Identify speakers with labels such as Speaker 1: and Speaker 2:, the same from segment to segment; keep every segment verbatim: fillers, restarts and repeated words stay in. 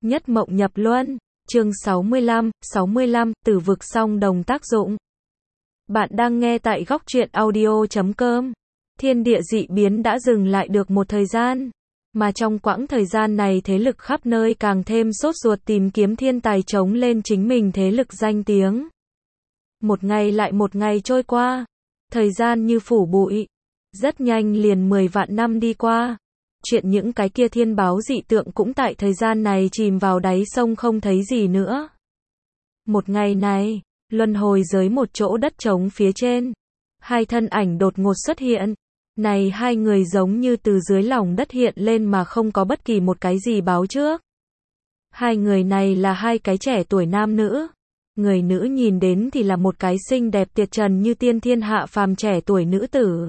Speaker 1: Nhất mộng nhập luân, chương sáu mươi lăm, sáu mươi lăm, tử vực song đồng tác dụng. Bạn đang nghe tại góc truyện audio chấm com. Thiên địa dị biến đã dừng lại được một thời gian, mà trong quãng thời gian này thế lực khắp nơi càng thêm sốt ruột tìm kiếm thiên tài chống lên chính mình thế lực danh tiếng. Một ngày lại một ngày trôi qua, thời gian như phủ bụi, rất nhanh liền mười vạn năm đi qua. Chuyện những cái kia thiên báo dị tượng cũng tại thời gian này chìm vào đáy sông không thấy gì nữa. Một ngày này, luân hồi giới một chỗ đất trống phía trên, hai thân ảnh đột ngột xuất hiện. Này hai người giống như từ dưới lòng đất hiện lên mà không có bất kỳ một cái gì báo trước. Hai người này là hai cái trẻ tuổi nam nữ. Người nữ nhìn đến thì là một cái xinh đẹp tuyệt trần như tiên thiên hạ phàm trẻ tuổi nữ tử.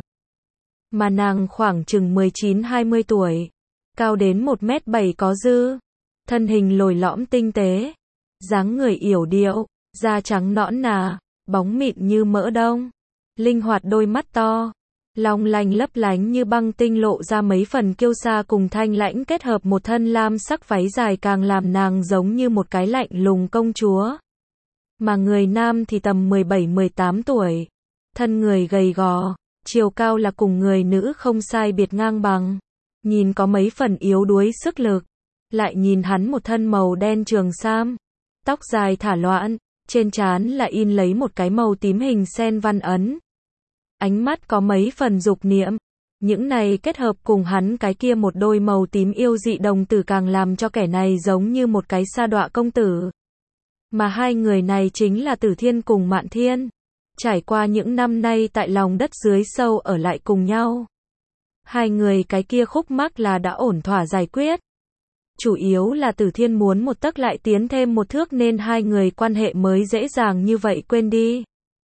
Speaker 1: Mà nàng khoảng chừng mười chín hai mươi tuổi, cao đến một mét bảy có dư, thân hình lồi lõm tinh tế, dáng người yểu điệu, da trắng nõn nà, bóng mịn như mỡ đông, linh hoạt đôi mắt to, long lanh lấp lánh như băng tinh lộ ra mấy phần kiêu sa cùng thanh lãnh kết hợp một thân lam sắc váy dài càng làm nàng giống như một cái lạnh lùng công chúa. Mà người nam thì tầm mười bảy mười tám tuổi, thân người gầy gò, chiều cao là cùng người nữ không sai biệt ngang bằng, nhìn có mấy phần yếu đuối sức lực, lại nhìn hắn một thân màu đen trường sam, tóc dài thả loạn, trên trán lại in lấy một cái màu tím hình sen văn ấn. Ánh mắt có mấy phần dục niệm, những này kết hợp cùng hắn cái kia một đôi màu tím yêu dị đồng tử càng làm cho kẻ này giống như một cái sa đọa công tử. Mà hai người này chính là Tử Thiên cùng Mạn Thiên. Trải qua những năm nay tại lòng đất dưới sâu ở lại cùng nhau. Hai người cái kia khúc mắc là đã ổn thỏa giải quyết. Chủ yếu là Tử Thiên muốn một tấc lại tiến thêm một thước nên hai người quan hệ mới dễ dàng như vậy quên đi.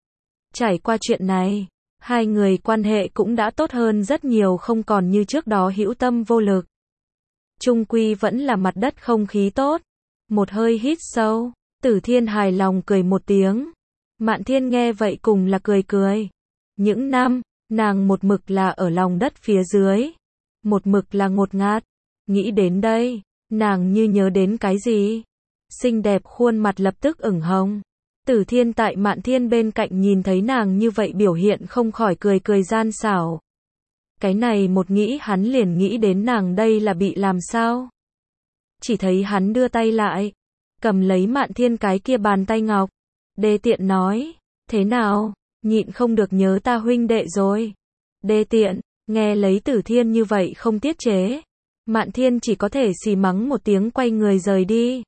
Speaker 1: Trải qua chuyện này, hai người quan hệ cũng đã tốt hơn rất nhiều không còn như trước đó hữu tâm vô lực. Chung quy vẫn là mặt đất không khí tốt. Một hơi hít sâu, Tử Thiên hài lòng cười một tiếng. Mạn Thiên nghe vậy cùng là cười cười. Những năm, nàng một mực là ở lòng đất phía dưới. Một mực là ngột ngạt. Nghĩ đến đây, nàng như nhớ đến cái gì. Xinh đẹp khuôn mặt lập tức ửng hồng. Tử Thiên tại Mạn Thiên bên cạnh nhìn thấy nàng như vậy biểu hiện không khỏi cười cười gian xảo. Cái này một nghĩ hắn liền nghĩ đến nàng đây là bị làm sao. Chỉ thấy hắn đưa tay lại, cầm lấy Mạn Thiên cái kia bàn tay ngọc. Đê tiện nói, thế nào, nhịn không được nhớ ta huynh đệ rồi. Đê tiện, nghe lấy Tử Thiên như vậy không tiết chế. Mạn Thiên chỉ có thể xì mắng một tiếng quay người rời đi.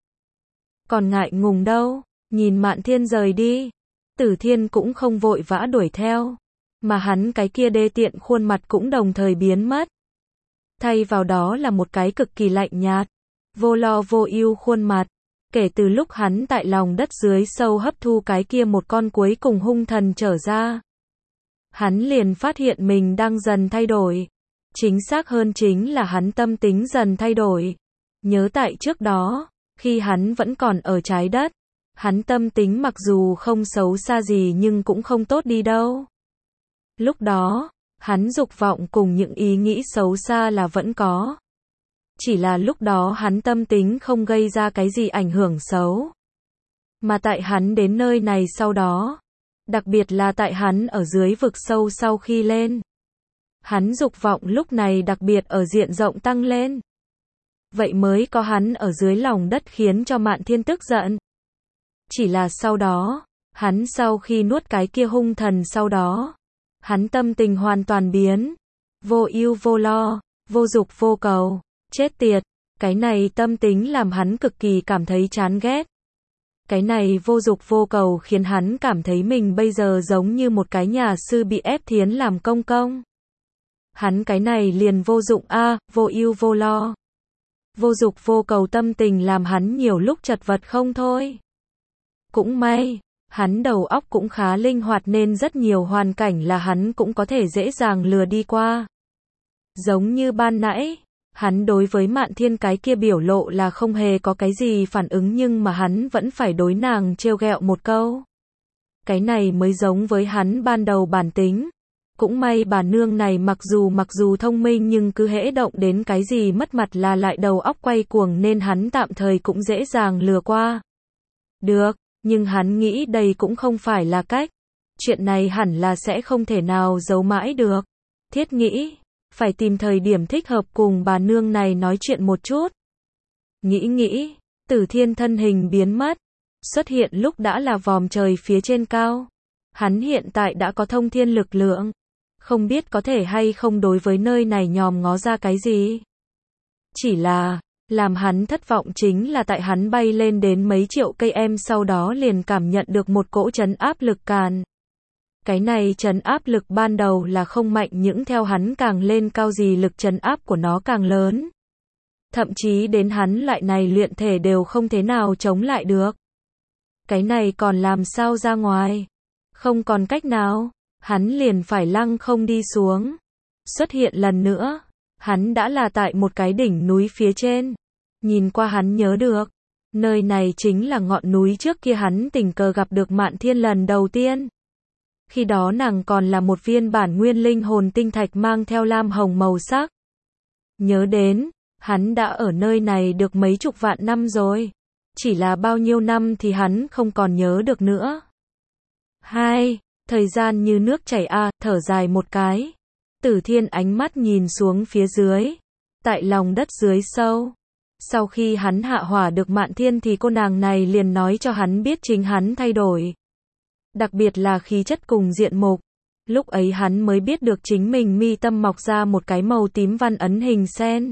Speaker 1: Còn ngại ngùng đâu, nhìn Mạn Thiên rời đi. Tử Thiên cũng không vội vã đuổi theo. Mà hắn cái kia đê tiện khuôn mặt cũng đồng thời biến mất. Thay vào đó là một cái cực kỳ lạnh nhạt, vô lo vô ưu khuôn mặt. Kể từ lúc hắn tại lòng đất dưới sâu hấp thu cái kia một con cuối cùng hung thần trở ra, hắn liền phát hiện mình đang dần thay đổi. Chính xác hơn chính là hắn tâm tính dần thay đổi. Nhớ tại trước đó, khi hắn vẫn còn ở trái đất, hắn tâm tính mặc dù không xấu xa gì nhưng cũng không tốt đi đâu. Lúc đó, hắn dục vọng cùng những ý nghĩ xấu xa là vẫn có. Chỉ là lúc đó hắn tâm tính không gây ra cái gì ảnh hưởng xấu. Mà tại hắn đến nơi này sau đó, đặc biệt là tại hắn ở dưới vực sâu sau khi lên, hắn dục vọng lúc này đặc biệt ở diện rộng tăng lên. Vậy mới có hắn ở dưới lòng đất khiến cho Mạn Thiên tức giận. Chỉ là sau đó, hắn sau khi nuốt cái kia hung thần sau đó, hắn tâm tình hoàn toàn biến. Vô ưu vô lo, vô dục vô cầu. Chết tiệt, cái này tâm tính làm hắn cực kỳ cảm thấy chán ghét. Cái này vô dục vô cầu khiến hắn cảm thấy mình bây giờ giống như một cái nhà sư bị ép thiến làm công công. Hắn cái này liền vô dụng a, à, vô ưu vô lo. Vô dục vô cầu tâm tình làm hắn nhiều lúc chật vật không thôi. Cũng may, hắn đầu óc cũng khá linh hoạt nên rất nhiều hoàn cảnh là hắn cũng có thể dễ dàng lừa đi qua. Giống như ban nãy, hắn đối với Mạn Thiên cái kia biểu lộ là không hề có cái gì phản ứng nhưng mà hắn vẫn phải đối nàng trêu ghẹo một câu. Cái này mới giống với hắn ban đầu bản tính. Cũng may bà nương này mặc dù mặc dù thông minh nhưng cứ hễ động đến cái gì mất mặt là lại đầu óc quay cuồng nên hắn tạm thời cũng dễ dàng lừa qua. Được, nhưng hắn nghĩ đây cũng không phải là cách. Chuyện này hẳn là sẽ không thể nào giấu mãi được. Thiết nghĩ, phải tìm thời điểm thích hợp cùng bà nương này nói chuyện một chút. Nghĩ nghĩ, Tử Thiên thân hình biến mất, xuất hiện lúc đã là vòm trời phía trên cao. Hắn hiện tại đã có thông thiên lực lượng, không biết có thể hay không đối với nơi này nhòm ngó ra cái gì. Chỉ là, làm hắn thất vọng chính là tại hắn bay lên đến mấy triệu cây em sau đó liền cảm nhận được một cỗ trấn áp lực càn. Cái này trấn áp lực ban đầu là không mạnh những theo hắn càng lên cao gì lực trấn áp của nó càng lớn. Thậm chí đến hắn loại này luyện thể đều không thế nào chống lại được. Cái này còn làm sao ra ngoài? Không còn cách nào, hắn liền phải lăng không đi xuống. Xuất hiện lần nữa, hắn đã là tại một cái đỉnh núi phía trên. Nhìn qua hắn nhớ được, nơi này chính là ngọn núi trước kia hắn tình cờ gặp được Mạn Thiên lần đầu tiên. Khi đó nàng còn là một viên bản nguyên linh hồn tinh thạch mang theo lam hồng màu sắc. Nhớ đến, hắn đã ở nơi này được mấy chục vạn năm rồi. Chỉ là bao nhiêu năm thì hắn không còn nhớ được nữa. Hai, thời gian như nước chảy a, à, thở dài một cái. Tử Thiên ánh mắt nhìn xuống phía dưới, tại lòng đất dưới sâu. Sau khi hắn hạ hỏa được Mạn Thiên thì cô nàng này liền nói cho hắn biết chính hắn thay đổi. Đặc biệt là khí chất cùng diện mục. Lúc ấy hắn mới biết được chính mình mi tâm mọc ra một cái màu tím văn ấn hình sen.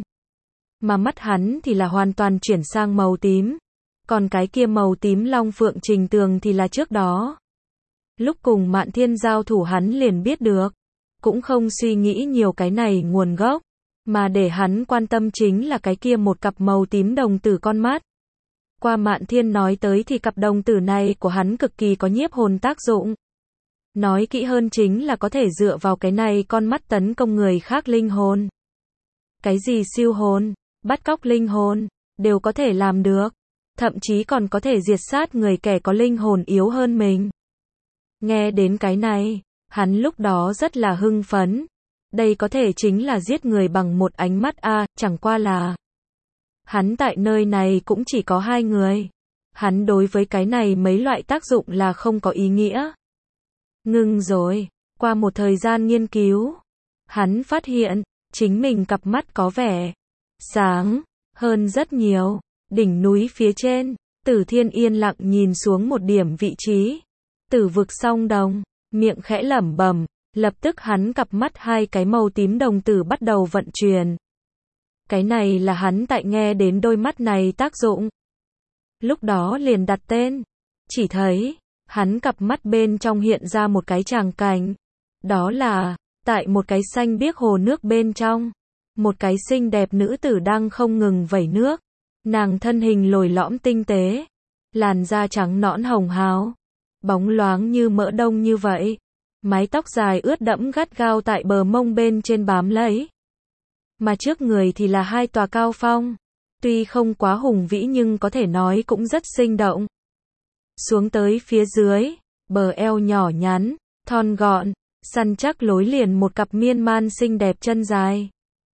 Speaker 1: Mà mắt hắn thì là hoàn toàn chuyển sang màu tím. Còn cái kia màu tím long phượng trình tường thì là trước đó. Lúc cùng Mạn Thiên giao thủ hắn liền biết được. Cũng không suy nghĩ nhiều cái này nguồn gốc. Mà để hắn quan tâm chính là cái kia một cặp màu tím đồng tử con mắt. Qua Mạn Thiên nói tới thì cặp đồng tử này của hắn cực kỳ có nhiếp hồn tác dụng. Nói kỹ hơn chính là có thể dựa vào cái này con mắt tấn công người khác linh hồn. Cái gì siêu hồn, bắt cóc linh hồn, đều có thể làm được. Thậm chí còn có thể diệt sát người kẻ có linh hồn yếu hơn mình. Nghe đến cái này, hắn lúc đó rất là hưng phấn. Đây có thể chính là giết người bằng một ánh mắt a, à, chẳng qua là hắn tại nơi này cũng chỉ có hai người. Hắn đối với cái này mấy loại tác dụng là không có ý nghĩa. Ngưng rồi, qua một thời gian nghiên cứu, hắn phát hiện, chính mình cặp mắt có vẻ sáng hơn rất nhiều. Đỉnh núi phía trên, Tử Thiên yên lặng nhìn xuống một điểm vị trí. Tử vực song đồng, miệng khẽ lẩm bẩm, lập tức hắn cặp mắt hai cái màu tím đồng tử bắt đầu vận chuyển. Cái này là hắn tại nghe đến đôi mắt này tác dụng. Lúc đó liền đặt tên, chỉ thấy, hắn cặp mắt bên trong hiện ra một cái tràng cảnh. Đó là, tại một cái xanh biếc hồ nước bên trong, một cái xinh đẹp nữ tử đang không ngừng vẩy nước. Nàng thân hình lồi lõm tinh tế, làn da trắng nõn hồng hào, bóng loáng như mỡ đông như vậy. Mái tóc dài ướt đẫm gắt gao tại bờ mông bên trên bám lấy. Mà trước người thì là hai tòa cao phong. Tuy không quá hùng vĩ nhưng có thể nói cũng rất sinh động. Xuống tới phía dưới, bờ eo nhỏ nhắn, thon gọn, săn chắc lối liền một cặp miên man xinh đẹp chân dài.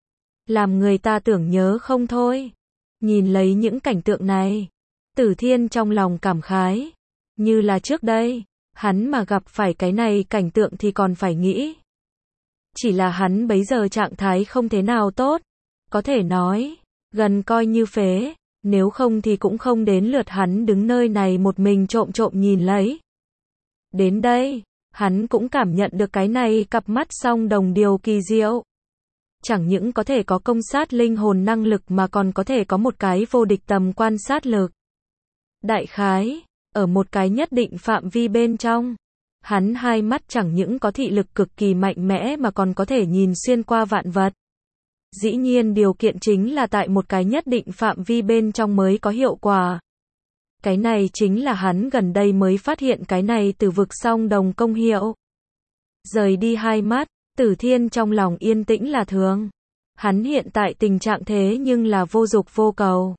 Speaker 1: Làm người ta tưởng nhớ không thôi. Nhìn lấy những cảnh tượng này, Tử Thiên trong lòng cảm khái. Như là trước đây, hắn mà gặp phải cái này cảnh tượng thì còn phải nghĩ. Chỉ là hắn bấy giờ trạng thái không thế nào tốt. Có thể nói, gần coi như phế, nếu không thì cũng không đến lượt hắn đứng nơi này một mình trộm trộm nhìn lấy. Đến đây, hắn cũng cảm nhận được cái này cặp mắt song đồng điều kỳ diệu. Chẳng những có thể có công sát linh hồn năng lực mà còn có thể có một cái vô địch tầm quan sát lực. Đại khái, ở một cái nhất định phạm vi bên trong, hắn hai mắt chẳng những có thị lực cực kỳ mạnh mẽ mà còn có thể nhìn xuyên qua vạn vật. Dĩ nhiên điều kiện chính là tại một cái nhất định phạm vi bên trong mới có hiệu quả. Cái này chính là hắn gần đây mới phát hiện cái này từ vực song đồng công hiệu. Rời đi hai mắt, Tử Thiên trong lòng yên tĩnh là thường. Hắn hiện tại tình trạng thế nhưng là vô dục vô cầu.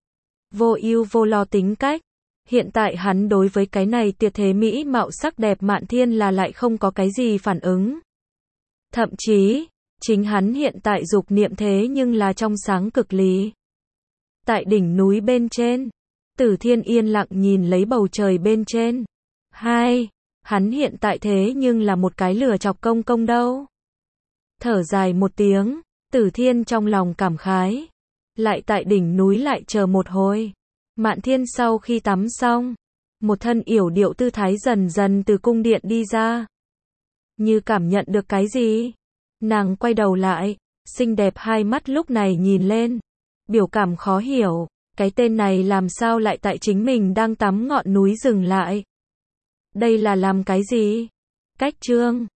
Speaker 1: Vô ưu vô lo tính cách. Hiện tại hắn đối với cái này tuyệt thế mỹ mạo sắc đẹp Mạn Thiên là lại không có cái gì phản ứng. Thậm chí, chính hắn hiện tại dục niệm thế nhưng là trong sáng cực lý. Tại đỉnh núi bên trên, Tử Thiên yên lặng nhìn lấy bầu trời bên trên. Hai, hắn hiện tại thế nhưng là một cái lừa chọc công công đâu. Thở dài một tiếng, Tử Thiên trong lòng cảm khái. Lại tại đỉnh núi lại chờ một hồi. Mạn Thiên sau khi tắm xong, một thân yểu điệu tư thái dần dần từ cung điện đi ra. Như cảm nhận được cái gì, nàng quay đầu lại, xinh đẹp hai mắt lúc này nhìn lên, biểu cảm khó hiểu, cái tên này làm sao lại tại chính mình đang tắm ngọn núi dừng lại. Đây là làm cái gì? Cách trương,